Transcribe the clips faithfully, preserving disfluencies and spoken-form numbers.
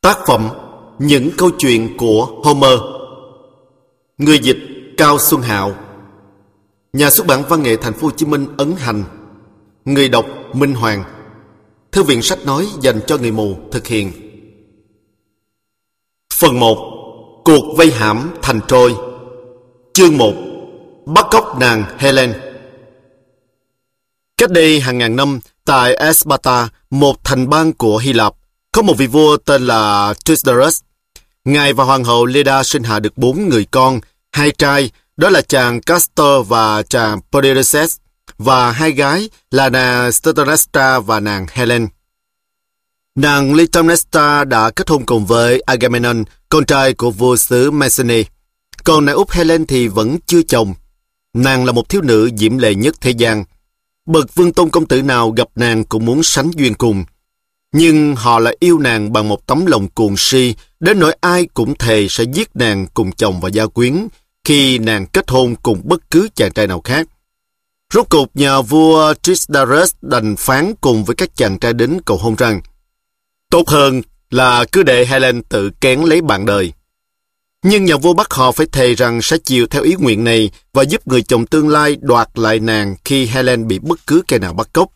Tác phẩm Những câu chuyện của Homer. Người dịch Cao Xuân Hạo. Nhà xuất bản Văn nghệ Thành phố Hồ Chí Minh ấn hành. Người đọc Minh Hoàng. Thư viện sách nói dành cho người mù thực hiện. Phần một. Cuộc vây hãm thành Troy. Chương một. Bắt cóc nàng Helen. Cách đây hàng ngàn năm, tại Sparta, một thành bang của Hy Lạp, có một vị vua tên là Trisdarus. Ngài và hoàng hậu Leda sinh hạ được bốn người con, hai trai, đó là chàng Castor và chàng Polynices, và hai gái là nàng Clytemnestra và nàng Helen. Nàng Clytemnestra đã kết hôn cùng với Agamemnon, con trai của vua xứ Mycenae. Còn nàng út Helen thì vẫn chưa chồng. Nàng là một thiếu nữ diễm lệ nhất thế gian. Bậc vương tôn công tử nào gặp nàng cũng muốn sánh duyên cùng. Nhưng họ lại yêu nàng bằng một tấm lòng cuồng si, đến nỗi ai cũng thề sẽ giết nàng cùng chồng và gia quyến khi nàng kết hôn cùng bất cứ chàng trai nào khác. Rốt cuộc nhà vua Trisdarus đành phán cùng với các chàng trai đến cầu hôn rằng tốt hơn là cứ để Helen tự kén lấy bạn đời. Nhưng nhà vua bắt họ phải thề rằng sẽ chiều theo ý nguyện này và giúp người chồng tương lai đoạt lại nàng khi Helen bị bất cứ kẻ nào bắt cóc.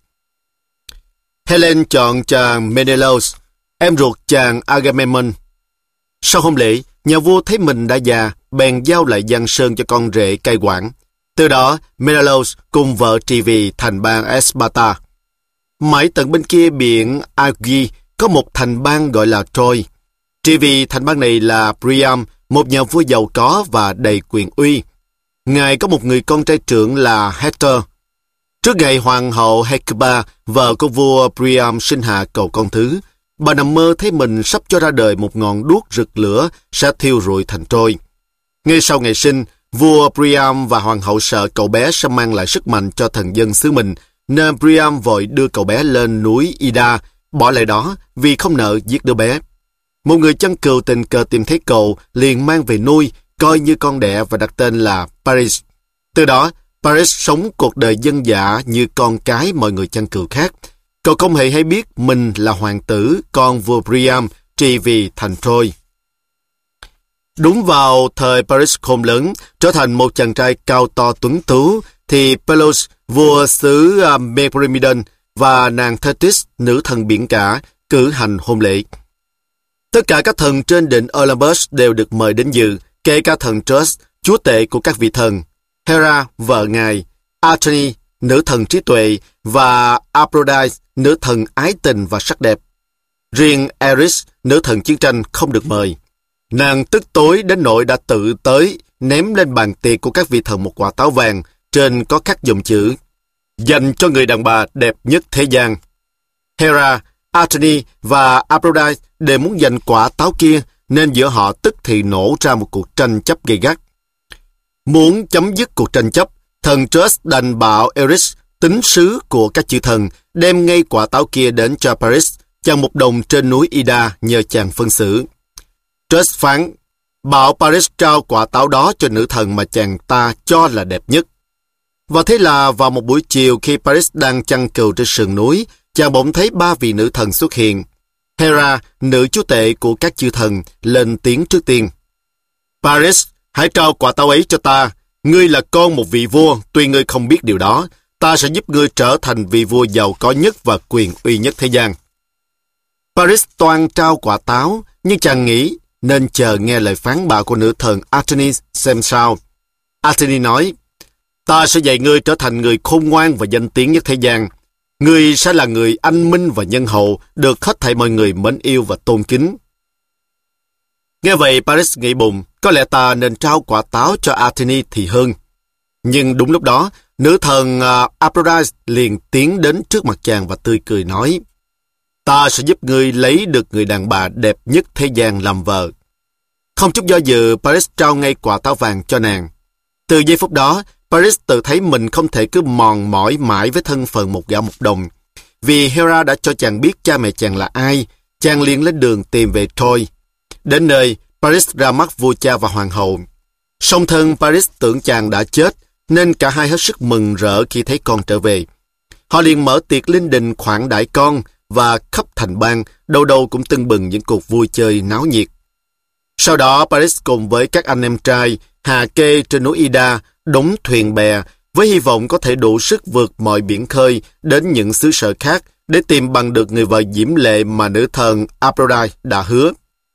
Helen chọn chàng Menelaus, em ruột chàng Agamemnon. Sau hôn lễ, nhà vua thấy mình đã già, bèn giao lại Giang Sơn cho con rể cai quản. Từ đó, Menelaus cùng vợ trị vì thành bang Sparta. Mãi tận bên kia biển Aegae có một thành bang gọi là Troy. Trị vì thành bang này là Priam, một nhà vua giàu có và đầy quyền uy. Ngài có một người con trai trưởng là Hector. Trước ngày hoàng hậu Hecuba, vợ của vua Priam sinh hạ cậu con thứ, bà nằm mơ thấy mình sắp cho ra đời một ngọn đuốc rực lửa sẽ thiêu rụi thành Troy. Ngay sau ngày sinh, vua Priam và hoàng hậu sợ cậu bé sẽ mang lại sức mạnh cho thần dân xứ mình, nên Priam vội đưa cậu bé lên núi Ida, bỏ lại đó vì không nỡ giết đứa bé. Một người chăn cừu tình cờ tìm thấy cậu, liền mang về nuôi, coi như con đẻ và đặt tên là Paris. Từ đó, Paris sống cuộc đời dân dã như con cái mọi người chăn cừu khác. Cậu không hề hay biết mình là hoàng tử, con vua Priam, trị vì thành Troy. Đúng vào thời Paris khôn lớn, trở thành một chàng trai cao to tuấn tú, thì Pelops, vua xứ uh, Meprimidon, và nàng Thetis, nữ thần biển cả, cử hành hôn lễ. Tất cả các thần trên đỉnh Olympus đều được mời đến dự, kể cả thần Zeus, chúa tể của các vị thần, Hera, vợ ngài, Athene, nữ thần trí tuệ, và Aphrodite, nữ thần ái tình và sắc đẹp. Riêng Eris, nữ thần chiến tranh, không được mời. Nàng tức tối đến nỗi đã tự tới, ném lên bàn tiệc của các vị thần một quả táo vàng, trên có khắc dòng chữ dành cho người đàn bà đẹp nhất thế gian. Hera, Athene và Aphrodite đều muốn giành quả táo kia, nên giữa họ tức thì nổ ra một cuộc tranh chấp gay gắt. Muốn chấm dứt cuộc tranh chấp, thần Zeus đành bảo Eris, tín sứ của các chư thần, đem ngay quả táo kia đến cho Paris, chàng một đồng trên núi Ida, nhờ chàng phân xử. Zeus phán, bảo Paris trao quả táo đó cho nữ thần mà chàng ta cho là đẹp nhất. Và thế là vào một buổi chiều, khi Paris đang chăn cừu trên sườn núi, chàng bỗng thấy ba vị nữ thần xuất hiện. Hera, nữ chúa tể của các chư thần, lên tiếng trước tiên. Paris, hãy trao quả táo ấy cho ta. Ngươi là con một vị vua, tuy ngươi không biết điều đó. Ta sẽ giúp ngươi trở thành vị vua giàu có nhất và quyền uy nhất thế gian. Paris toan trao quả táo, nhưng chàng nghĩ nên chờ nghe lời phán bảo của nữ thần Athene xem sao. Athene nói, ta sẽ dạy ngươi trở thành người khôn ngoan và danh tiếng nhất thế gian. Ngươi sẽ là người anh minh và nhân hậu, được hết thảy mọi người mến yêu và tôn kính. Nghe vậy, Paris nghĩ bụng, có lẽ ta nên trao quả táo cho Athene thì hơn. Nhưng đúng lúc đó, nữ thần uh, Aphrodite liền tiến đến trước mặt chàng và tươi cười nói, ta sẽ giúp ngươi lấy được người đàn bà đẹp nhất thế gian làm vợ. Không chút do dự, Paris trao ngay quả táo vàng cho nàng. Từ giây phút đó, Paris tự thấy mình không thể cứ mòn mỏi mãi với thân phận một gã mục đồng. Vì Hera đã cho chàng biết cha mẹ chàng là ai, chàng liền lên đường tìm về Troy. Đến nơi, Paris ra mắt vua cha và hoàng hậu. Song thân Paris tưởng chàng đã chết, nên cả hai hết sức mừng rỡ khi thấy con trở về. Họ liền mở tiệc linh đình khoản đãi con và khắp thành bang, đâu đâu cũng tưng bừng những cuộc vui chơi náo nhiệt. Sau đó, Paris cùng với các anh em trai hà kê trên núi Ida, đóng thuyền bè, với hy vọng có thể đủ sức vượt mọi biển khơi đến những xứ sở khác để tìm bằng được người vợ diễm lệ mà nữ thần Aphrodite đã hứa.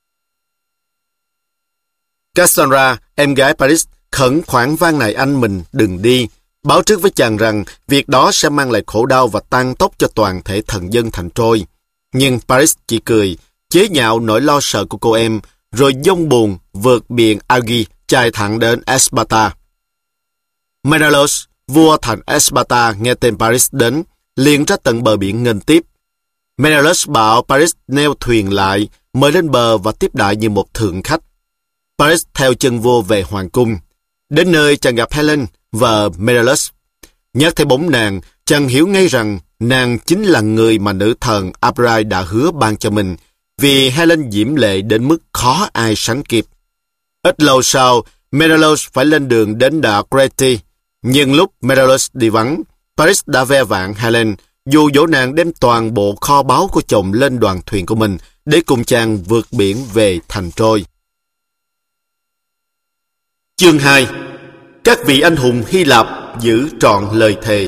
Cassandra, em gái Paris, khẩn khoản van nài anh mình đừng đi, báo trước với chàng rằng việc đó sẽ mang lại khổ đau và tang tốc cho toàn thể thần dân thành Troy. Nhưng Paris chỉ cười, chế nhạo nỗi lo sợ của cô em, rồi dông buồn vượt biển Agi chạy thẳng đến Sparta. Menelaus, vua thành Sparta, nghe tên Paris đến, liền ra tận bờ biển nghênh tiếp. Menelaus bảo Paris neo thuyền lại, mời lên bờ và tiếp đãi như một thượng khách. Paris theo chân vua về hoàng cung. Đến nơi chàng gặp Helen, vợ Menelaus. Nhắc thấy bóng nàng, chàng hiểu ngay rằng nàng chính là người mà nữ thần Aphrodite đã hứa ban cho mình, vì Helen diễm lệ đến mức khó ai sánh kịp. Ít lâu sau, Menelaus phải lên đường đến đảo Crete, nhưng lúc Menelaus đi vắng, Paris đã ve vãn Helen, dụ dỗ nàng đem toàn bộ kho báu của chồng lên đoàn thuyền của mình để cùng chàng vượt biển về thành Troy. Chương hai. Các vị anh hùng Hy Lạp giữ trọn lời thề.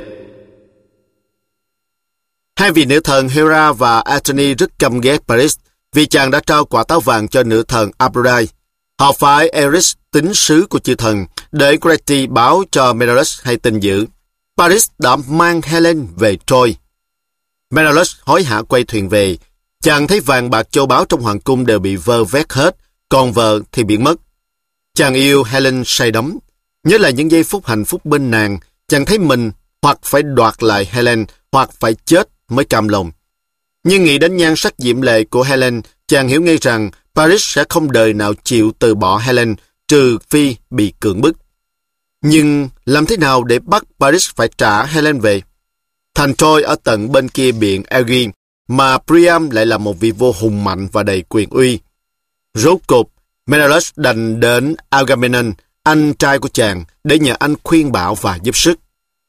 Hai vị nữ thần Hera và Athene rất căm ghét Paris vì chàng đã trao quả táo vàng cho nữ thần Aphrodite. Họ phái Eris, tín sứ của chư thần, để Crete báo cho Menelaus hay tin dữ. Paris đã mang Helen về Troy. Menelaus hối hả quay thuyền về. Chàng thấy vàng bạc châu báu trong hoàng cung đều bị vơ vét hết, còn vợ thì biến mất. Chàng yêu Helen say đắm. Nhớ lại những giây phút hạnh phúc bên nàng, chàng thấy mình hoặc phải đoạt lại Helen, hoặc phải chết mới cam lòng. Nhưng nghĩ đến nhan sắc diễm lệ của Helen, chàng hiểu ngay rằng Paris sẽ không đời nào chịu từ bỏ Helen, trừ phi bị cưỡng bức. Nhưng làm thế nào để bắt Paris phải trả Helen về? Thành Troy ở tận bên kia biển Aegean, mà Priam lại là một vị vua hùng mạnh và đầy quyền uy. Rốt cục, Menelaus đành đến Agamemnon, anh trai của chàng, để nhờ anh khuyên bảo và giúp sức.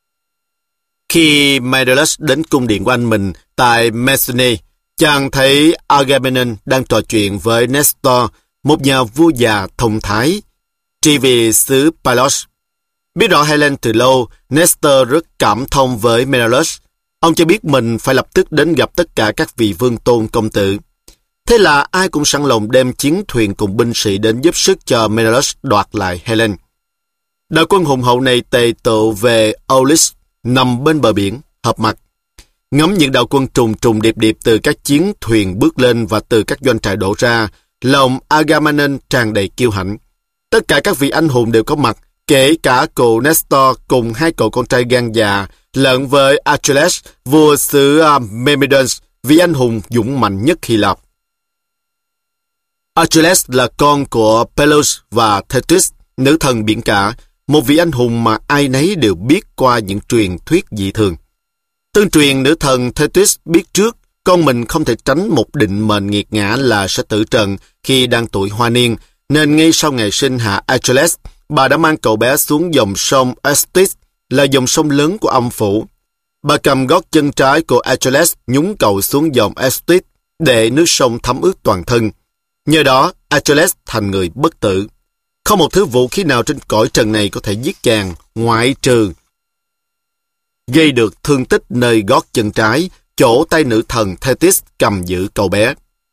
Khi Menelaus đến cung điện của anh mình tại Messene, chàng thấy Agamemnon đang trò chuyện với Nestor, một nhà vua già thông thái, trị vì xứ Pylos. Biết rõ Helen từ lâu, Nestor rất cảm thông với Menelaus. Ông cho biết mình phải lập tức đến gặp tất cả các vị vương tôn công tử. Thế là ai cũng sẵn lòng đem chiến thuyền cùng binh sĩ đến giúp sức cho Menelaus đoạt lại Helen. Đội quân hùng hậu này tề tụ về Aulis, nằm bên bờ biển, hợp mặt. Ngắm những đạo quân trùng trùng điệp điệp từ các chiến thuyền bước lên và từ các doanh trại đổ ra, lòng Agamemnon tràn đầy kiêu hãnh. Tất cả các vị anh hùng đều có mặt, kể cả cụ Nestor cùng hai cậu con trai gan già, lẫn với Achilles, vua xứ uh, Myrmidons, vị anh hùng dũng mạnh nhất Hy Lạp. Achilles là con của Peleus và Thetis, nữ thần biển cả, một vị anh hùng mà ai nấy đều biết qua những truyền thuyết dị thường. Tương truyền nữ thần Thetis biết trước con mình không thể tránh một định mệnh nghiệt ngã là sẽ tử trận khi đang tuổi hoa niên, nên ngay sau ngày sinh hạ Achilles, bà đã mang cậu bé xuống dòng sông Styx, là dòng sông lớn của âm phủ. Bà cầm gót chân trái của Achilles nhúng cậu xuống dòng Styx để nước sông thấm ướt toàn thân. Nhờ đó, Achilles thành người bất tử. Không một thứ vũ khí nào trên cõi trần này có thể giết chàng, ngoại trừ gây được thương tích nơi gót chân trái, chỗ tay nữ thần Thetis cầm giữ cậu bé.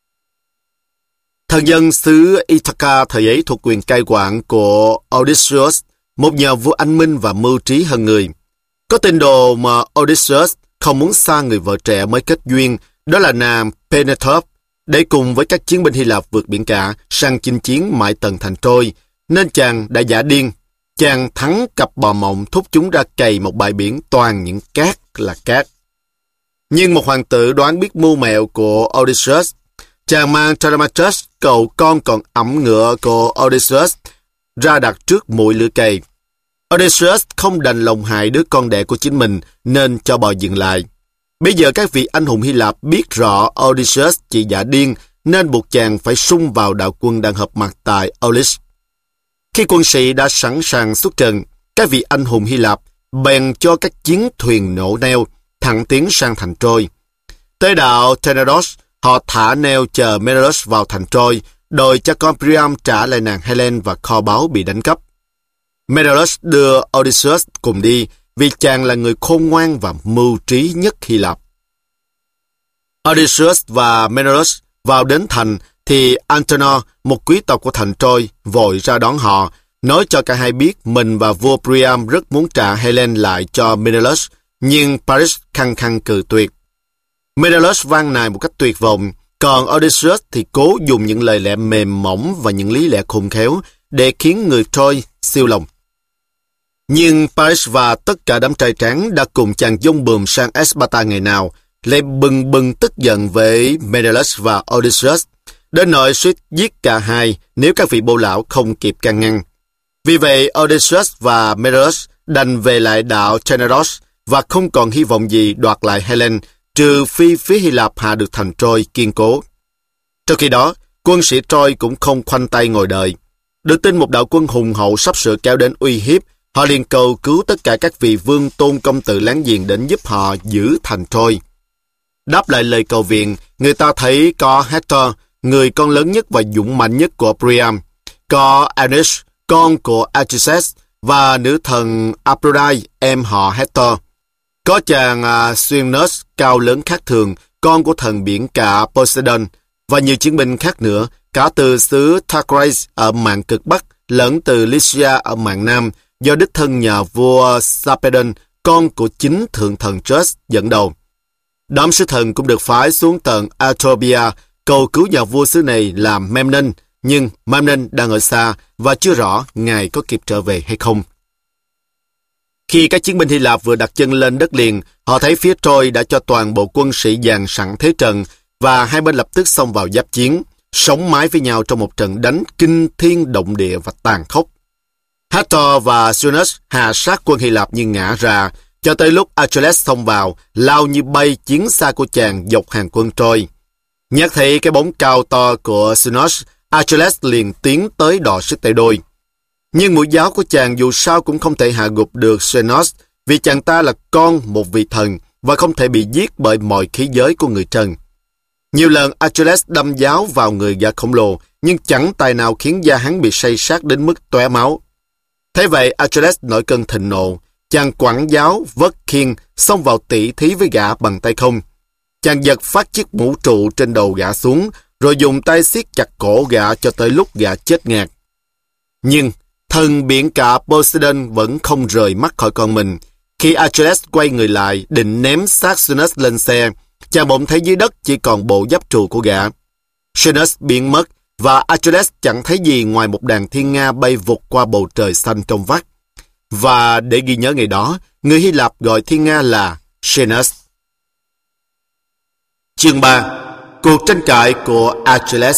Thần dân xứ Ithaca thời ấy thuộc quyền cai quản của Odysseus, một nhà vua anh minh và mưu trí hơn người. Có tin đồn mà Odysseus không muốn xa người vợ trẻ mới kết duyên, đó là nàng Penelope, để cùng với các chiến binh Hy Lạp vượt biển cả sang chinh chiến mãi tận thành Troy, nên chàng đã giả điên. Chàng thắng cặp bò mộng thúc chúng ra cày một bãi biển toàn những cát là cát. Nhưng một hoàng tử đoán biết mưu mẹo của Odysseus. Chàng mang Telemachus, cậu con còn ẵm ngựa của Odysseus, ra đặt trước mũi lưỡi cày. Odysseus không đành lòng hại đứa con đẻ của chính mình nên cho bò dừng lại. Bây giờ các vị anh hùng Hy Lạp biết rõ Odysseus chỉ giả điên nên buộc chàng phải xung vào đạo quân đang hợp mặt tại Aulis. Khi quân sĩ đã sẵn sàng xuất trận, các vị anh hùng Hy Lạp bèn cho các chiến thuyền nổ neo, thẳng tiến sang thành Troy. Tới đảo Tenedos, họ thả neo chờ Menelaus vào thành Troy, đòi cho con Priam trả lại nàng Helen và kho báu bị đánh cắp. Menelaus đưa Odysseus cùng đi vì chàng là người khôn ngoan và mưu trí nhất Hy Lạp. Odysseus và Menelaus vào đến thành thì Antenor, một quý tộc của thành Troy, vội ra đón họ, nói cho cả hai biết mình và vua Priam rất muốn trả Helen lại cho Menelaus, nhưng Paris khăng khăng cự tuyệt. Menelaus van nài một cách tuyệt vọng, còn Odysseus thì cố dùng những lời lẽ mềm mỏng và những lý lẽ khôn khéo để khiến người Troy siêu lòng. Nhưng Paris và tất cả đám trai tráng đã cùng chàng dông bườm sang Sparta ngày nào, lại bừng bừng tức giận với Menelaus và Odysseus, đến nỗi suýt giết cả hai nếu các vị bô lão không kịp can ngăn. Vì vậy, Odysseus và Menelaus đành về lại đảo Tenedos và không còn hy vọng gì đoạt lại Helen, trừ phi phía Hy Lạp hạ được thành Troy kiên cố. Trong khi đó, quân sĩ Troy cũng không khoanh tay ngồi đợi. Được tin một đạo quân hùng hậu sắp sửa kéo đến uy hiếp, họ liền cầu cứu tất cả các vị vương tôn công tử láng giềng đến giúp họ giữ thành Troy. Đáp lại lời cầu viện, người ta thấy có Hector, người con lớn nhất và dũng mạnh nhất của Priam, có Aeneas, con của Anchises, và nữ thần Aphrodite, em họ Hector. Có chàng uh, Xuynos cao lớn khác thường, con của thần biển cả Poseidon, và nhiều chiến binh khác nữa, cả từ xứ Thrace ở mạn cực Bắc, lẫn từ Lycia ở mạn Nam, do đích thân nhà vua Sarpedon, con của chính thượng thần Zeus dẫn đầu. Đám sứ thần cũng được phái xuống tận Atropia cầu cứu nhà vua xứ này là Memnon, nhưng Memnon đang ở xa và chưa rõ ngài có kịp trở về hay không. Khi các chiến binh Hy Lạp vừa đặt chân lên đất liền, họ thấy phía Troy đã cho toàn bộ quân sĩ dàn sẵn thế trận và hai bên lập tức xông vào giáp chiến, sống mái với nhau trong một trận đánh kinh thiên động địa và tàn khốc. Hector và Xuynos hạ sát quân Hy Lạp như ngã ra, cho tới lúc Achilles xông vào, lao như bay chiến xa của chàng dọc hàng quân Troy. Nhắc thấy cái bóng cao to của Xuynos, Achilles liền tiến tới đọ sức tay đôi. Nhưng mũi giáo của chàng dù sao cũng không thể hạ gục được Xuynos, vì chàng ta là con một vị thần và không thể bị giết bởi mọi khí giới của người trần. Nhiều lần Achilles đâm giáo vào người gã khổng lồ, nhưng chẳng tài nào khiến da hắn bị xây sát đến mức tóe máu. Thế vậy Achilles nổi cơn thịnh nộ, chàng quẳng giáo vớt khiên xông vào tỉ thí với gã bằng tay không. Chàng giật phát chiếc mũ trụ trên đầu gã xuống, rồi dùng tay siết chặt cổ gã cho tới lúc gã chết ngạt. Nhưng thần biển cả Poseidon vẫn không rời mắt khỏi con mình. Khi Achilles quay người lại định ném xác Xuynos lên xe, chàng bỗng thấy dưới đất chỉ còn bộ giáp trụ của gã. Xuynos biến mất và Achilles chẳng thấy gì ngoài một đàn thiên nga bay vụt qua bầu trời xanh trong vắt. Và để ghi nhớ ngày đó, người Hy Lạp gọi thiên nga là Xenos. Chương ba. Cuộc tranh cãi của Achilles.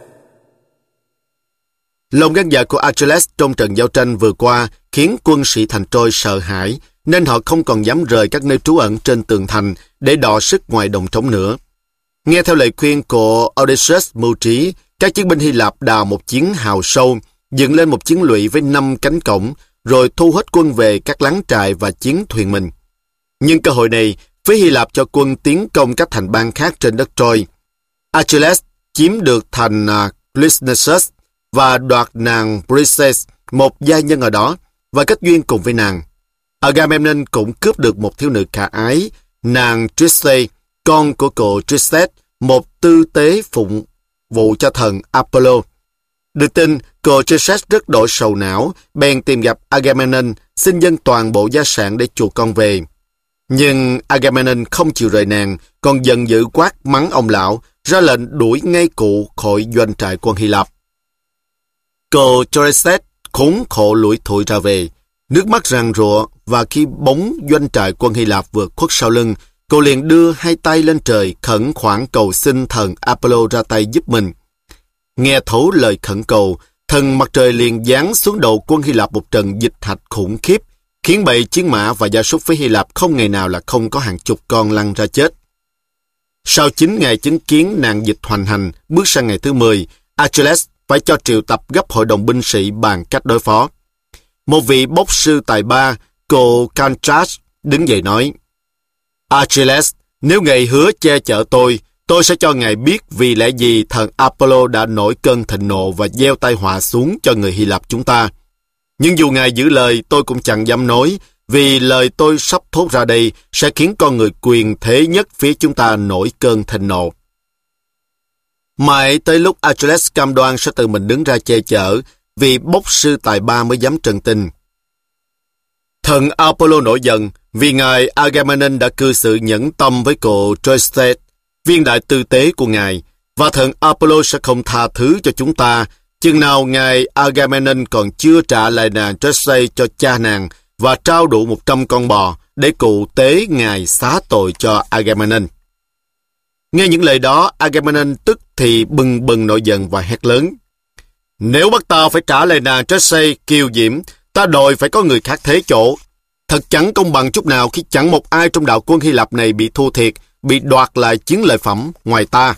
Lòng gan dạ của Achilles trong trận giao tranh vừa qua khiến quân sĩ thành Troy sợ hãi, nên họ không còn dám rời các nơi trú ẩn trên tường thành để đọ sức ngoài đồng trống nữa. Nghe theo lời khuyên của Odysseus mưu trí, các chiến binh Hy Lạp đào một chiến hào sâu, dựng lên một chiến lũy với năm cánh cổng, rồi thu hết quân về các láng trại và chiến thuyền mình. Nhưng cơ hội này, phía Hy Lạp cho quân tiến công các thành bang khác trên đất Troy. Achilles chiếm được thành uh, Lysnessus và đoạt nàng Briseis, một gia nhân ở đó, và kết duyên cùng với nàng. Agamemnon cũng cướp được một thiếu nữ khả ái, nàng Triste, con của cậu Tristes, một tư tế phụng vụ cho thần Apollo. Được tin, cậu Tristes rất đổi sầu não, bèn tìm gặp Agamemnon, xin dâng toàn bộ gia sản để chuộc con về. Nhưng Agamemnon không chịu rời nàng, còn giận dữ quát mắng ông lão, ra lệnh đuổi ngay cụ khỏi doanh trại quân Hy Lạp. Cậu Tristes khốn khổ lủi thủi ra về, nước mắt ràn rụa, và khi bóng doanh trại quân Hy Lạp vừa khuất sau lưng, cậu liền đưa hai tay lên trời khẩn khoản cầu xin thần Apollo ra tay giúp mình. Nghe thấu lời khẩn cầu, thần mặt trời liền giáng xuống đầu quân Hy Lạp một trận dịch hạch khủng khiếp, khiến bầy chiến mã và gia súc với Hy Lạp không ngày nào là không có hàng chục con lăn ra chết. Sau chín ngày chứng kiến nạn dịch hoành hành, bước sang ngày thứ mười, Achilles phải cho triệu tập gấp hội đồng binh sĩ bàn cách đối phó. Một vị bốc sư tài ba, cô Canchas, đứng dậy nói: Achilles, nếu ngài hứa che chở tôi, tôi sẽ cho ngài biết vì lẽ gì thần Apollo đã nổi cơn thịnh nộ và gieo tai họa xuống cho người Hy Lạp chúng ta. Nhưng dù ngài giữ lời, tôi cũng chẳng dám nói, vì lời tôi sắp thốt ra đây sẽ khiến con người quyền thế nhất phía chúng ta nổi cơn thịnh nộ. Mãi tới lúc Achilles cam đoan sẽ tự mình đứng ra che chở, vì bốc sư tài ba mới dám trần tình. Thần Apollo nổi giận vì ngài Agamemnon đã cư xử nhẫn tâm với cô Troyste, viên đại tư tế của ngài, và thần Apollo sẽ không tha thứ cho chúng ta, chừng nào ngài Agamemnon còn chưa trả lại nàng Troyste cho cha nàng và trao đủ một trăm con bò để cụ tế ngài xá tội cho Agamemnon. Nghe những lời đó, Agamemnon tức thì bừng bừng nổi giận và hét lớn: Nếu bắt ta phải trả lại nàng Troyste kiều diễm, ta đòi phải có người khác thế chỗ. Thật chẳng công bằng chút nào khi chẳng một ai trong đạo quân Hy Lạp này bị thua thiệt, bị đoạt lại chiến lợi phẩm ngoài ta.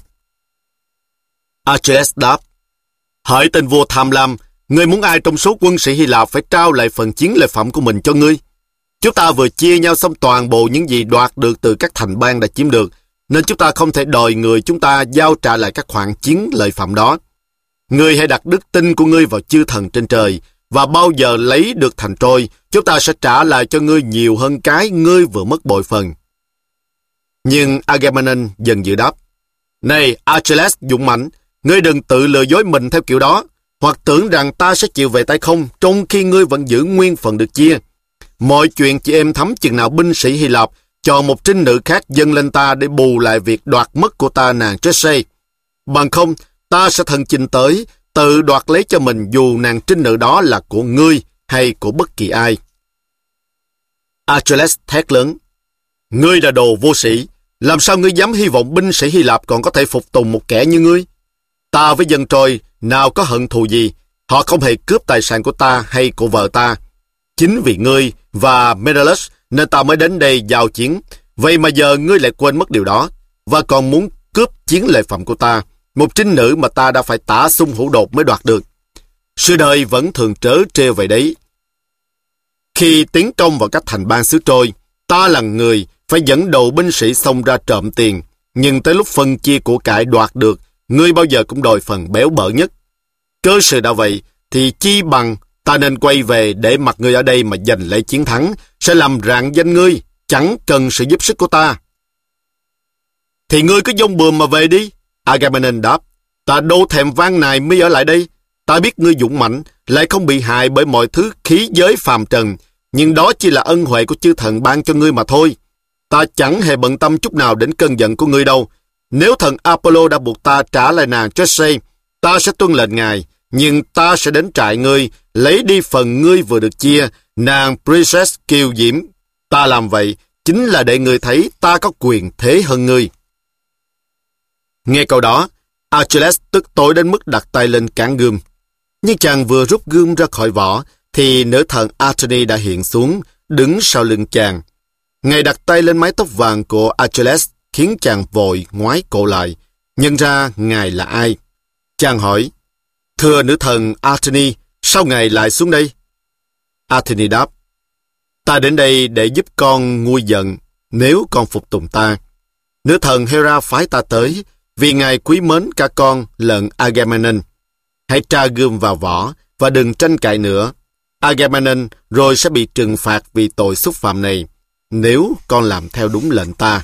Achilles đáp: Hỡi tên vua tham lam, ngươi muốn ai trong số quân sĩ Hy Lạp phải trao lại phần chiến lợi phẩm của mình cho ngươi? Chúng ta vừa chia nhau xong toàn bộ những gì đoạt được từ các thành bang đã chiếm được, nên chúng ta không thể đòi người chúng ta giao trả lại các khoản chiến lợi phẩm đó. Ngươi hãy đặt đức tin của ngươi vào chư thần trên trời, và bao giờ lấy được thành Trôi, chúng ta sẽ trả lại cho ngươi nhiều hơn cái ngươi vừa mất bội phần. Nhưng Agamemnon dần dự đáp: Này Achilles dũng mãnh, ngươi đừng tự lừa dối mình theo kiểu đó, hoặc tưởng rằng ta sẽ chịu về tay không, trong khi ngươi vẫn giữ nguyên phần được chia. Mọi chuyện chỉ êm thấm chừng nào binh sĩ Hy Lạp chọn một trinh nữ khác dâng lên ta để bù lại việc đoạt mất của ta nàng Troyste. Bằng không, ta sẽ thân chinh tới, tự đoạt lấy cho mình dù nàng trinh nữ đó là của ngươi hay của bất kỳ ai. Achilles thét lớn: Ngươi là đồ vô sĩ, làm sao ngươi dám hy vọng binh sĩ Hy Lạp còn có thể phục tùng một kẻ như ngươi? Ta với dân Troy nào có hận thù gì, họ không hề cướp tài sản của ta hay của vợ ta. Chính vì ngươi và Menelaus nên ta mới đến đây giao chiến, vậy mà giờ ngươi lại quên mất điều đó, và còn muốn cướp chiến lợi phẩm của ta, một trinh nữ mà ta đã phải tả sung hữu đột mới đoạt được. Sự đời vẫn thường trớ trêu vậy đấy. Khi tiến công vào các thành bang xứ Trôi, ta là người phải dẫn đầu binh sĩ xông ra trộm tiền, nhưng tới lúc phân chia của cải đoạt được, ngươi bao giờ cũng đòi phần béo bở nhất. Cơ sự đã vậy, thì chi bằng ta nên quay về để mặc ngươi ở đây mà giành lấy chiến thắng, sẽ làm rạng danh ngươi, chẳng cần sự giúp sức của ta. Thì ngươi cứ dông bườm mà về đi, Agamemnon đáp. Ta đâu thèm van nài mi ở lại đây. Ta biết ngươi dũng mãnh, lại không bị hại bởi mọi thứ khí giới phàm trần, nhưng đó chỉ là ân huệ của chư thần ban cho ngươi mà thôi. Ta chẳng hề bận tâm chút nào đến cơn giận của ngươi đâu. Nếu thần Apollo đã buộc ta trả lại nàng Troyste, ta sẽ tuân lệnh ngài, nhưng ta sẽ đến trại ngươi, lấy đi phần ngươi vừa được chia, nàng Princess kiều diễm. Ta làm vậy chính là để ngươi thấy ta có quyền thế hơn ngươi. Nghe câu đó, Achilles tức tối đến mức đặt tay lên cán gươm. Nhưng chàng vừa rút gươm ra khỏi vỏ, thì nữ thần Athene đã hiện xuống, đứng sau lưng chàng. Ngài đặt tay lên mái tóc vàng của Achilles, khiến chàng vội ngoái cổ lại, nhận ra ngài là ai. Chàng hỏi: Thưa nữ thần Athene, sao ngài lại xuống đây? Athene đáp: Ta đến đây để giúp con nguôi giận, nếu con phục tùng ta. Nữ thần Hera phái ta tới, vì ngài quý mến cả con lẫn Agamemnon. Hãy tra gươm vào vỏ, và đừng tranh cãi nữa. Agamemnon rồi sẽ bị trừng phạt vì tội xúc phạm này, nếu con làm theo đúng lệnh ta.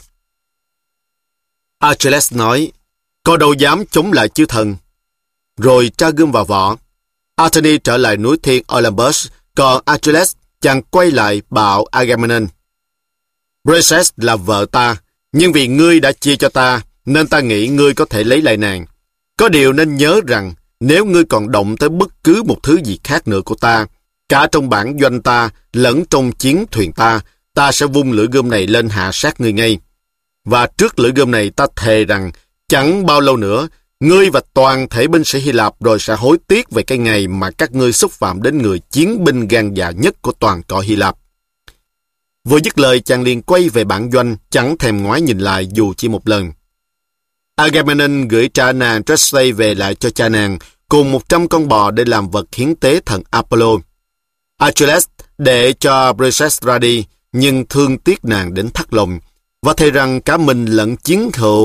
Achilles nói: Con đâu dám chống lại chư thần. Rồi tra gươm vào vỏ. Athene trở lại núi thiên Olympus, còn Achilles chàng quay lại bảo Agamemnon: Briseis là vợ ta, nhưng vì ngươi đã chia cho ta, nên ta nghĩ ngươi có thể lấy lại nàng. Có điều nên nhớ rằng, nếu ngươi còn động tới bất cứ một thứ gì khác nữa của ta, cả trong bản doanh ta, lẫn trong chiến thuyền ta, ta sẽ vung lưỡi gươm này lên hạ sát ngươi ngay. Và trước lưỡi gươm này ta thề rằng, chẳng bao lâu nữa, ngươi và toàn thể binh sĩ Hy Lạp rồi sẽ hối tiếc về cái ngày mà các ngươi xúc phạm đến người chiến binh gan dạ nhất của toàn cõi Hy Lạp. Vừa dứt lời, chàng liền quay về bản doanh, chẳng thèm ngoái nhìn lại dù chỉ một lần. Agamemnon gửi trả nàng Troyste về lại cho cha nàng, cùng một trăm con bò để làm vật hiến tế thần Apollo. Achilles để cho Briseis ra đi, nhưng thương tiếc nàng đến thắt lòng, và thề rằng cả mình lẫn chiến hữu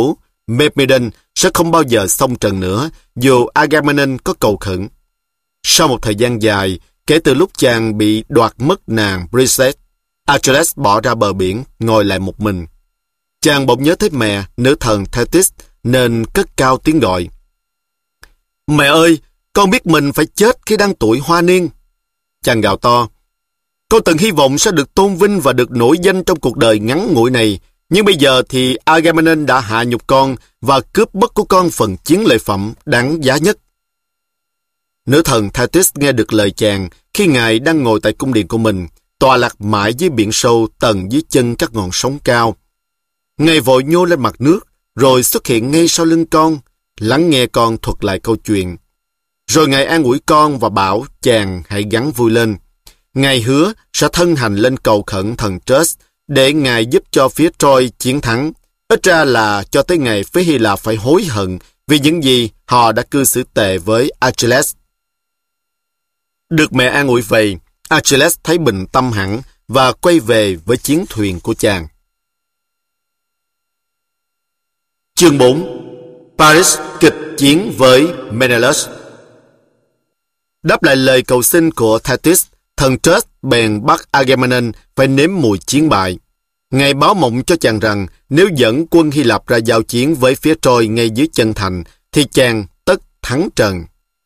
Myrmidon sẽ không bao giờ xông trận nữa, dù Agamemnon có cầu khẩn. Sau một thời gian dài, kể từ lúc chàng bị đoạt mất nàng Briseis, Achilles bỏ ra bờ biển, ngồi lại một mình. Chàng bỗng nhớ tới mẹ, nữ thần Thetis, nên cất cao tiếng gọi. Mẹ ơi, con biết mình phải chết khi đang tuổi hoa niên. Chàng gào to. Con từng hy vọng sẽ được tôn vinh và được nổi danh trong cuộc đời ngắn ngủi này, nhưng bây giờ thì Agamemnon đã hạ nhục con và cướp mất của con phần chiến lợi phẩm đáng giá nhất. Nữ thần Thetis nghe được lời chàng khi ngài đang ngồi tại cung điện của mình, tọa lạc mãi dưới biển sâu tầng dưới chân các ngọn sóng cao. Ngài vội nhô lên mặt nước, rồi xuất hiện ngay sau lưng con, lắng nghe con thuật lại câu chuyện. Rồi ngài an ủi con và bảo chàng hãy gắng vui lên. Ngài hứa sẽ thân hành lên cầu khẩn thần Zeus để ngài giúp cho phía Troy chiến thắng. Ít ra là cho tới ngày phía Hy Lạp phải hối hận vì những gì họ đã cư xử tệ với Achilles. Được mẹ an ủi vậy, Achilles thấy bình tâm hẳn và quay về với chiến thuyền của chàng. Chương bốn. Paris kịch chiến với Menelaus. Đáp lại lời cầu xin của Thetis, thần Zeus bèn bắt Agamemnon phải nếm mùi chiến bại. Ngài báo mộng cho chàng rằng nếu dẫn quân Hy Lạp ra giao chiến với phía Troy ngay dưới chân thành, thì chàng tất thắng trận.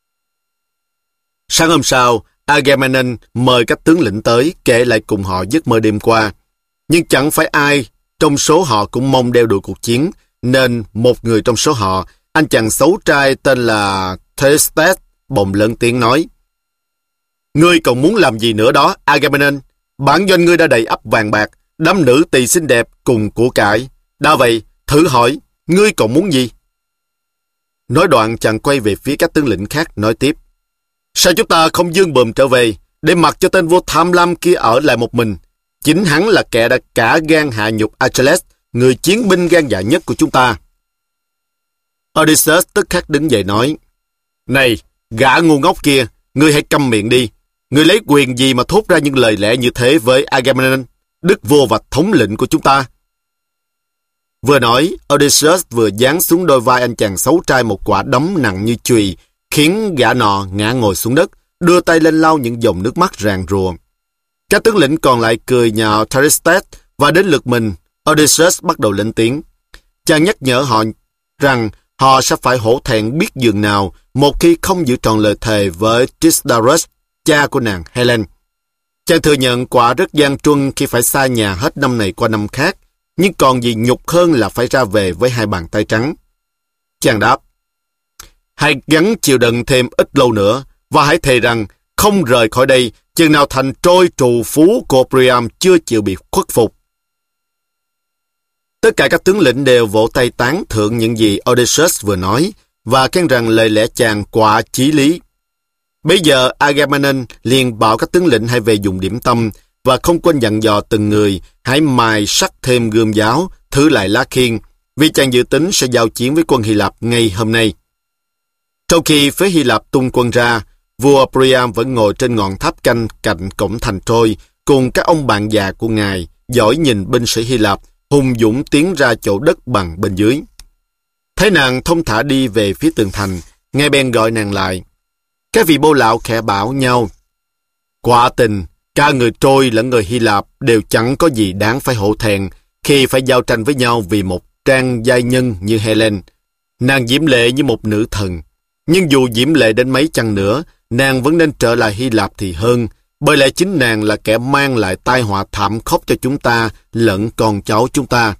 Sáng hôm sau, Agamemnon mời các tướng lĩnh tới kể lại cùng họ giấc mơ đêm qua. Nhưng chẳng phải ai trong số họ cũng mong đeo đuổi cuộc chiến, nên một người trong số họ, anh chàng xấu trai tên là Thyestes, bỗng lớn tiếng nói: Ngươi còn muốn làm gì nữa đó, Agamemnon? Bản doanh ngươi đã đầy ắp vàng bạc, đám nữ tỳ xinh đẹp cùng của cải. Đã vậy, thử hỏi, ngươi còn muốn gì? Nói đoạn chàng quay về phía các tướng lĩnh khác nói tiếp: Sao chúng ta không dương bờm trở về, để mặc cho tên vua tham lam kia ở lại một mình? Chính hắn là kẻ đã cả gan hạ nhục Achilles, người chiến binh gan dạ nhất của chúng ta. Odysseus tức khắc đứng dậy nói: Này, gã ngu ngốc kia, ngươi hãy câm miệng đi. Ngươi lấy quyền gì mà thốt ra những lời lẽ như thế với Agamemnon, đức vua và thống lĩnh của chúng ta? Vừa nói, Odysseus vừa giáng xuống đôi vai anh chàng xấu trai một quả đấm nặng như chùy, khiến gã nọ ngã ngồi xuống đất, đưa tay lên lau những dòng nước mắt ràn rùa. Các tướng lĩnh còn lại cười nhạo Thyestes, và đến lượt mình, Odysseus bắt đầu lên tiếng. Chàng nhắc nhở họ rằng họ sẽ phải hổ thẹn biết dường nào một khi không giữ trọn lời thề với Trisdarus, cha của nàng Helen. Chàng thừa nhận quả rất gian truân khi phải xa nhà hết năm này qua năm khác, nhưng còn gì nhục hơn là phải ra về với hai bàn tay trắng. Chàng đáp: Hãy gắng chịu đựng thêm ít lâu nữa, và hãy thề rằng không rời khỏi đây chừng nào thành Troy trù phú của Priam chưa chịu bị khuất phục. Tất cả các tướng lĩnh đều vỗ tay tán thưởng những gì Odysseus vừa nói, và khen rằng lời lẽ chàng quả chí lý. Bây giờ Agamemnon liền bảo các tướng lĩnh hãy về dùng điểm tâm, và không quên dặn dò từng người hãy mài sắt thêm gươm giáo, thử lại lá khiên, vì chàng dự tính sẽ giao chiến với quân Hy Lạp ngay hôm nay. Trong khi phía Hy Lạp tung quân ra, vua Priam vẫn ngồi trên ngọn tháp canh cạnh cổng thành Troy, cùng các ông bạn già của ngài, dõi nhìn binh sĩ Hy Lạp hùng dũng tiến ra chỗ đất bằng bên dưới. Thấy nàng thông thả đi về phía tường thành, ngài bèn gọi nàng lại. Các vị bô lão khẽ bảo nhau: Quả tình, cả người Troy lẫn người Hy Lạp đều chẳng có gì đáng phải hổ thẹn khi phải giao tranh với nhau vì một trang giai nhân như Helen. Nàng diễm lệ như một nữ thần, nhưng dù diễm lệ đến mấy chăng nữa, nàng vẫn nên trở lại Hy Lạp thì hơn, bởi lẽ chính nàng là kẻ mang lại tai họa thảm khốc cho chúng ta lẫn con cháu chúng ta.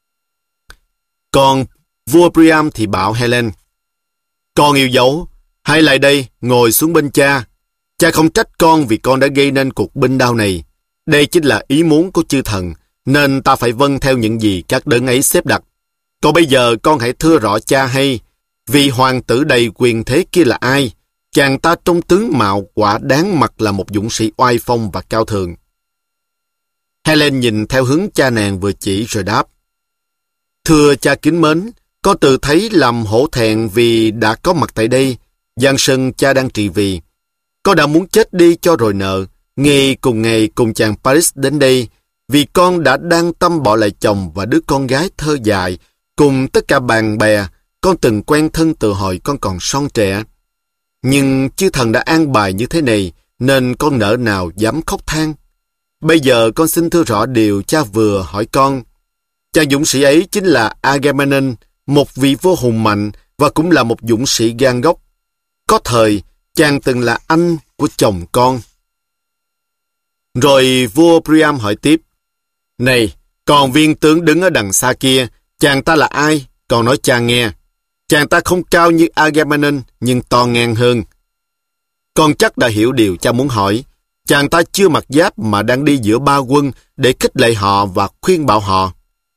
Còn vua Priam thì bảo Helen: Con yêu dấu, hãy lại đây ngồi xuống bên cha. Cha không trách con vì con đã gây nên cuộc binh đao này. Đây chính là ý muốn của chư thần, nên ta phải vâng theo những gì các đấng ấy xếp đặt. Còn bây giờ con hãy thưa rõ cha hay, vị hoàng tử đầy quyền thế kia là ai? Chàng ta trong tướng mạo quả đáng mặt là một dũng sĩ oai phong và cao thượng. Helen nhìn theo hướng cha nàng vừa chỉ rồi đáp: Thưa cha kính mến, con tự thấy làm hổ thẹn vì đã có mặt tại đây, giang sơn cha đang trị vì. Con đã muốn chết đi cho rồi nợ, ngày cùng ngày cùng chàng Paris đến đây, vì con đã đang tâm bỏ lại chồng và đứa con gái thơ dại, cùng tất cả bạn bè, con từng quen thân từ hồi con còn son trẻ. Nhưng chư thần đã an bài như thế này, nên con nỡ nào dám khóc than. Bây giờ con xin thưa rõ điều cha vừa hỏi con. Chàng dũng sĩ ấy chính là Agamemnon, một vị vua hùng mạnh và cũng là một dũng sĩ gan góc. Có thời, chàng từng là anh của chồng con. Rồi vua Priam hỏi tiếp, này, còn viên tướng đứng ở đằng xa kia, chàng ta là ai? Con nói cha nghe. Chàng ta không cao như Agamemnon, nhưng to ngang hơn. Con chắc đã hiểu điều cha muốn hỏi. Chàng ta chưa mặc giáp mà đang đi giữa ba quân để khích lệ họ và khuyên bảo họ.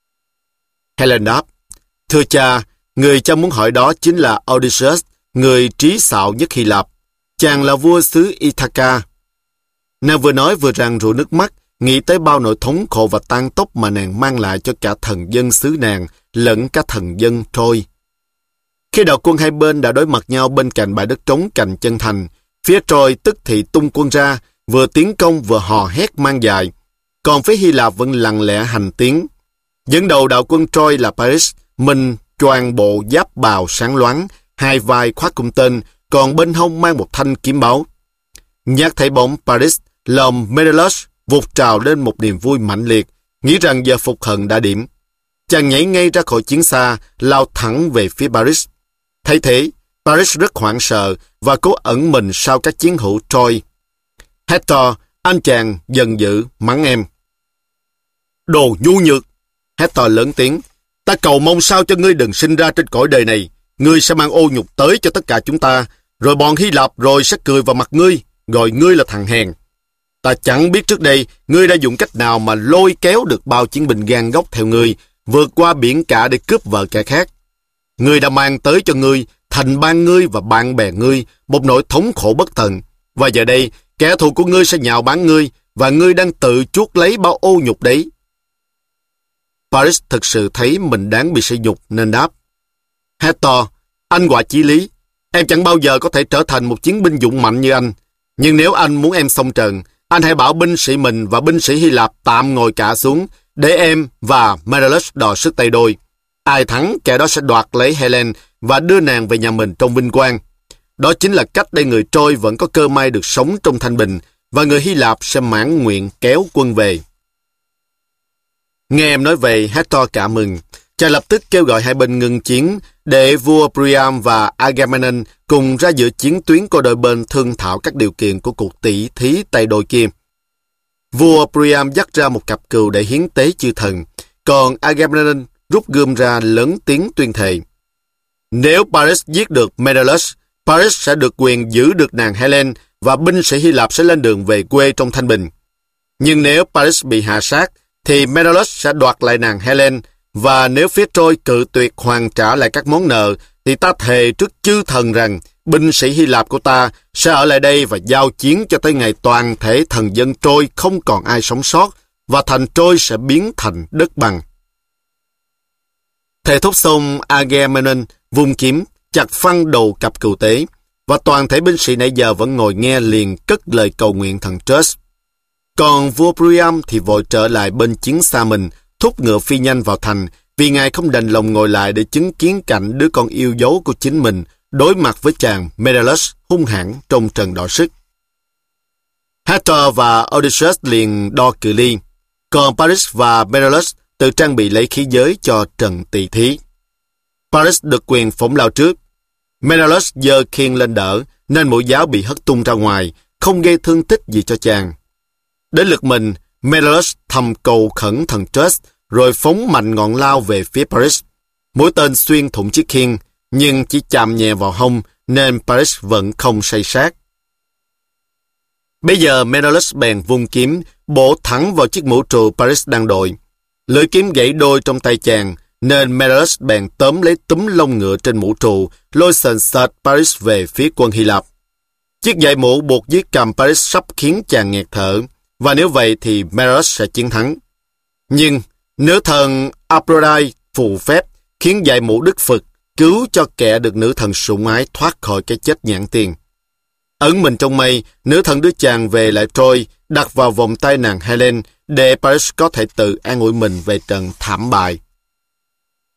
Helen đáp, thưa cha, người cha muốn hỏi đó chính là Odysseus, người trí xạo nhất Hy Lạp. Chàng là vua xứ Ithaca. Nàng vừa nói vừa ràn rụa nước mắt, nghĩ tới bao nỗi thống khổ và tàn tốc mà nàng mang lại cho cả thần dân xứ nàng, lẫn cả thần dân Troy. Khi đạo quân hai bên đã đối mặt nhau bên cạnh bãi đất trống cạnh chân thành, phía Troy tức thì tung quân ra, vừa tiến công vừa hò hét mang dài. Còn phía Hy Lạp vẫn lặng lẽ hành tiến. Dẫn đầu đạo quân Troy là Paris, mình choàng bộ giáp bào sáng loáng, hai vai khoác cung tên, còn bên hông mang một thanh kiếm báu. Nhát thấy bóng Paris, lòng Menelaus vụt trào lên một niềm vui mãnh liệt, nghĩ rằng giờ phục hận đã điểm. Chàng nhảy ngay ra khỏi chiến xa, lao thẳng về phía Paris. Thấy thế, Paris rất hoảng sợ và cố ẩn mình sau các chiến hữu Troy. Hector, anh chàng, giận dữ, mắng em. Đồ nhu nhược! Hector lớn tiếng. Ta cầu mong sao cho ngươi đừng sinh ra trên cõi đời này. Ngươi sẽ mang ô nhục tới cho tất cả chúng ta, rồi bọn Hy Lạp rồi sẽ cười vào mặt ngươi, gọi ngươi là thằng hèn. Ta chẳng biết trước đây ngươi đã dùng cách nào mà lôi kéo được bao chiến binh gan góc theo ngươi, vượt qua biển cả để cướp vợ kẻ khác. Ngươi đã mang tới cho ngươi, thành ban ngươi và bạn bè ngươi một nỗi thống khổ bất tận. Và giờ đây, kẻ thù của ngươi sẽ nhạo báng ngươi, và ngươi đang tự chuốc lấy bao ô nhục đấy. Paris thực sự thấy mình đáng bị sỉ nhục nên đáp. Hector, anh quả chí lý. Em chẳng bao giờ có thể trở thành một chiến binh dũng mạnh như anh. Nhưng nếu anh muốn em xông trận, anh hãy bảo binh sĩ mình và binh sĩ Hy Lạp tạm ngồi cả xuống, để em và Menelaus đò sức tay đôi. Ai thắng, kẻ đó sẽ đoạt lấy Helen và đưa nàng về nhà mình trong vinh quang. Đó chính là cách để người Troy vẫn có cơ may được sống trong thanh bình, và người Hy Lạp sẽ mãn nguyện kéo quân về. Nghe em nói về, Hector cảm mừng. Chàng lập tức kêu gọi hai bên ngừng chiến để vua Priam và Agamemnon cùng ra giữa chiến tuyến của đôi bên thương thảo các điều kiện của cuộc tỷ thí tay đôi kia. Vua Priam dắt ra một cặp cừu để hiến tế chư thần, còn Agamemnon rút gươm ra lớn tiếng tuyên thệ. Nếu Paris giết được Menelaus, Paris sẽ được quyền giữ được nàng Helen và binh sĩ Hy Lạp sẽ lên đường về quê trong thanh bình. Nhưng nếu Paris bị hạ sát, thì Menelaus sẽ đoạt lại nàng Helen, và nếu phía Troy cự tuyệt hoàn trả lại các món nợ, thì ta thề trước chư thần rằng binh sĩ Hy Lạp của ta sẽ ở lại đây và giao chiến cho tới ngày toàn thể thần dân Troy không còn ai sống sót, và thành Troy sẽ biến thành đất bằng. Thề thốt xong, Agamemnon vung kiếm chặt phăng đầu cặp cừu tế, và toàn thể binh sĩ nãy giờ vẫn ngồi nghe liền cất lời cầu nguyện thần Zeus. Còn vua Priam thì vội trở lại bên chiến xa mình, thúc ngựa phi nhanh vào thành, vì ngài không đành lòng ngồi lại để chứng kiến cảnh đứa con yêu dấu của chính mình đối mặt với chàng Menelaus hung hãn trong trận đọ sức. Hector và Odysseus liền đo cự ly, còn Paris và Menelaus tự trang bị lấy khí giới cho trận tỷ thí. Paris được quyền phóng lao trước. Menelaus giơ khiên lên đỡ, nên mũi giáo bị hất tung ra ngoài, không gây thương tích gì cho chàng. Đến lượt mình, Menelaus thầm cầu khẩn thần Zeus, rồi phóng mạnh ngọn lao về phía Paris. Mũi tên xuyên thủng chiếc khiên, nhưng chỉ chạm nhẹ vào hông, nên Paris vẫn không say sát. Bây giờ Menelaus bèn vung kiếm, bổ thẳng vào chiếc mũ trụ Paris đang đội. Lưỡi kiếm gãy đôi trong tay chàng, nên Menelaus bèn tóm lấy túm lông ngựa trên mũ trụ, lôi sền sệt Paris về phía quân Hy Lạp. Chiếc dải mũ buộc dưới cằm Paris sắp khiến chàng nghẹt thở, và nếu vậy thì Menelaus sẽ chiến thắng. Nhưng nếu thần Aphrodite phù phép khiến dải mũ đứt phực, cứu cho kẻ được nữ thần sủng ái thoát khỏi cái chết nhãn tiền. Ẩn mình trong mây, nữ thần đưa chàng về lại Troy, đặt vào vòng tay nàng Helen để Paris có thể tự an ủi mình về trận thảm bại.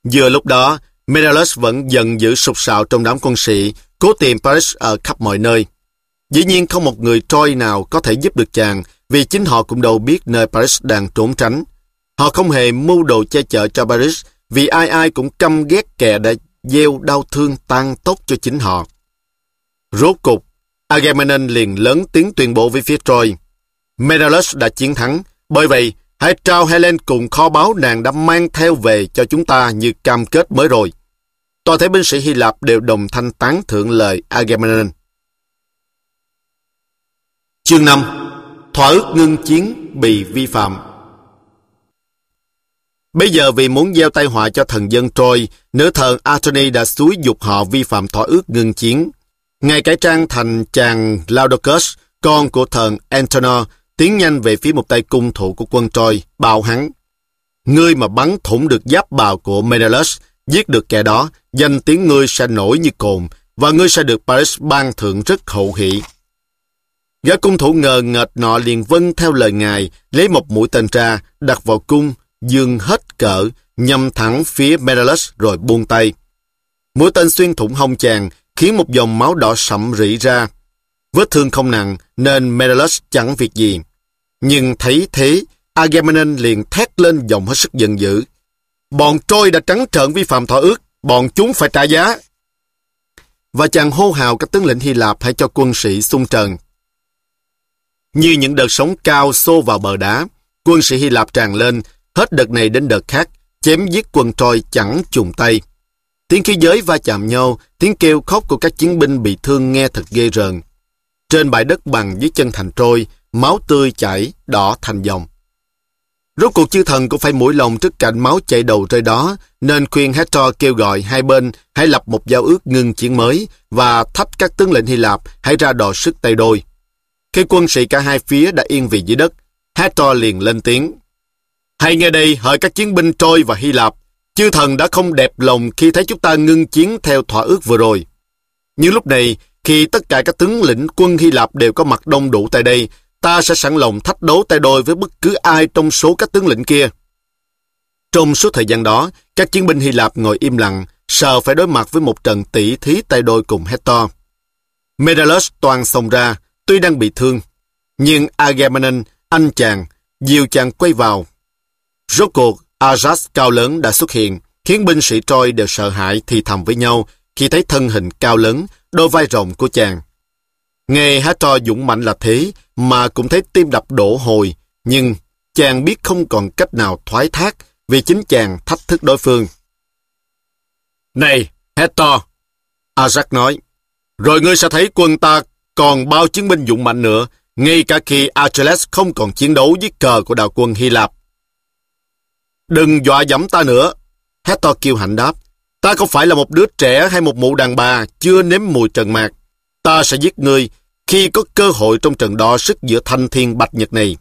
Vừa lúc đó, Menelaus vẫn giận dữ sục sạo trong đám quân sĩ, cố tìm Paris ở khắp mọi nơi. Dĩ nhiên không một người Troy nào có thể giúp được chàng, vì chính họ cũng đâu biết nơi Paris đang trốn tránh. Họ không hề mưu đồ che chở cho Paris, vì ai ai cũng căm ghét kẻ đã gieo đau thương tan tóc cho chính họ. Rốt cục, Agamemnon liền lớn tiếng tuyên bố với phía Troy: Menelaus đã chiến thắng, bởi vậy hãy trao Helen cùng kho báu nàng đã mang theo về cho chúng ta như cam kết mới rồi. Toàn thể binh sĩ Hy Lạp đều đồng thanh tán thưởng lời Agamemnon. Chương năm. Thỏa ước ngưng chiến bị vi phạm. Bây giờ vì muốn gieo tai họa cho thần dân Troy, nữ thần Athene đã xúi giục họ vi phạm thỏa ước ngưng chiến. Ngài cải trang thành chàng Laodocus, con của thần Antenor, tiến nhanh về phía một tay cung thủ của quân Troy, bảo hắn: Ngươi mà bắn thủng được giáp bào của Menelaus, giết được kẻ đó, danh tiếng ngươi sẽ nổi như cồn, và ngươi sẽ được Paris ban thưởng rất hậu hỷ. Gã cung thủ ngờ nghệch nọ liền vâng theo lời ngài, lấy một mũi tên ra, đặt vào cung, dương hết cỡ, nhằm thẳng phía Menelaus rồi buông tay. Mũi tên xuyên thủng hông chàng, khiến một dòng máu đỏ sẫm rỉ ra. Vết thương không nặng nên Menelaus chẳng việc gì. Nhưng thấy thế, Agamemnon liền thét lên giọng hết sức giận dữ: Bọn Troy đã trắng trợn vi phạm thỏa ước, bọn chúng phải trả giá. Và chàng hô hào các tướng lĩnh Hy Lạp hãy cho quân sĩ xung trận. Như những đợt sóng cao xô vào bờ đá, quân sĩ Hy Lạp tràn lên, hết đợt này đến đợt khác, chém giết quân Troy chẳng chùn tay. Tiếng khí giới va chạm nhau, tiếng kêu khóc của các chiến binh bị thương nghe thật ghê rợn. Trên bãi đất bằng dưới chân thành Troy, máu tươi chảy, đỏ thành dòng. Rốt cuộc chư thần cũng phải mũi lòng trước cảnh máu chảy đầu rơi đó, nên khuyên Hector kêu gọi hai bên hãy lập một giao ước ngưng chiến mới và thách các tướng lĩnh Hy Lạp hãy ra đọ sức tay đôi. Khi quân sĩ cả hai phía đã yên vị dưới đất, Hector liền lên tiếng: Hãy nghe đây hỡi các chiến binh Troy và Hy Lạp, chư thần đã không đẹp lòng khi thấy chúng ta ngưng chiến theo thỏa ước vừa rồi. Nhưng lúc này, khi tất cả các tướng lĩnh quân Hy Lạp đều có mặt đông đủ tại đây, ta sẽ sẵn lòng thách đấu tay đôi với bất cứ ai trong số các tướng lĩnh kia. Trong suốt thời gian đó, các chiến binh Hy Lạp ngồi im lặng, sợ phải đối mặt với một trận tỷ thí tay đôi cùng Hector. Menelaus toan xông ra, tuy đang bị thương, nhưng Agamemnon, anh chàng, dìu chàng quay vào. Rốt cuộc, Ajax cao lớn đã xuất hiện, khiến binh sĩ Troy đều sợ hãi thì thầm với nhau khi thấy thân hình cao lớn, đôi vai rộng của chàng. Nghe Hector dũng mạnh là thế, mà cũng thấy tim đập đổ hồi, nhưng chàng biết không còn cách nào thoái thác vì chính chàng thách thức đối phương. Này, Hector, Ajax nói, rồi ngươi sẽ thấy quân ta còn bao chiến binh dũng mạnh nữa, ngay cả khi Achilles không còn chiến đấu với cờ của đạo quân Hy Lạp. Đừng dọa dẫm ta nữa, Hector kiêu hãnh đáp. Ta không phải là một đứa trẻ hay một mụ đàn bà chưa nếm mùi trần mạc. Ta sẽ giết ngươi khi có cơ hội trong trận đọ sức giữa thanh thiên bạch nhật này.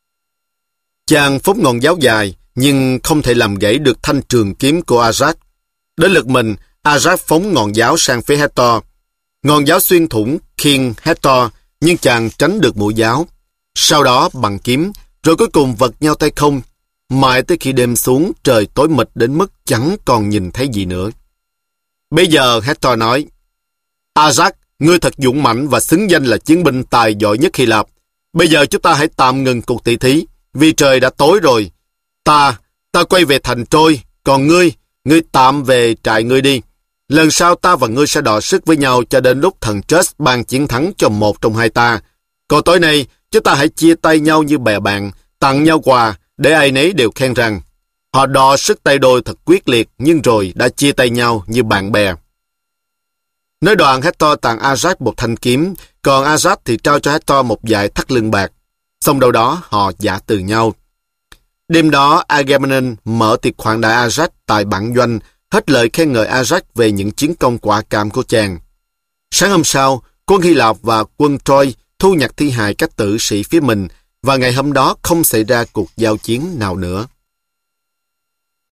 Chàng phóng ngọn giáo dài, nhưng không thể làm gãy được thanh trường kiếm của Ajax. Đến lượt mình, Ajax phóng ngọn giáo sang phía Hector. Ngọn giáo xuyên thủng khiên Hector, nhưng chàng tránh được mũi giáo. Sau đó bằng kiếm, rồi cuối cùng vật nhau tay không. Mãi tới khi đêm xuống, trời tối mịt đến mức chẳng còn nhìn thấy gì nữa. Bây giờ Hector nói, Ajax, ngươi thật dũng mãnh và xứng danh là chiến binh tài giỏi nhất Hy Lạp. Bây giờ chúng ta hãy tạm ngừng cuộc tỷ thí, vì trời đã tối rồi. Ta, ta quay về thành Troy, còn ngươi, ngươi tạm về trại ngươi đi. Lần sau ta và ngươi sẽ đọ sức với nhau cho đến lúc thần Zeus ban chiến thắng cho một trong hai ta. Còn tối nay, chúng ta hãy chia tay nhau như bè bạn, tặng nhau quà, để ai nấy đều khen rằng họ đọ sức tay đôi thật quyết liệt, nhưng rồi đã chia tay nhau như bạn bè. Nói đoạn, Hector tặng Ajax một thanh kiếm, còn Ajax thì trao cho Hector một dải thắt lưng bạc. Xong đâu đó họ giả từ nhau. Đêm đó, Agamemnon mở tiệc khoản đại Ajax tại bản doanh, hết lời khen ngợi Ajax về những chiến công quả cảm của chàng. Sáng hôm sau, quân Hy Lạp và quân Troy thu nhặt thi hài các tử sĩ phía mình, và ngày hôm đó không xảy ra cuộc giao chiến nào nữa.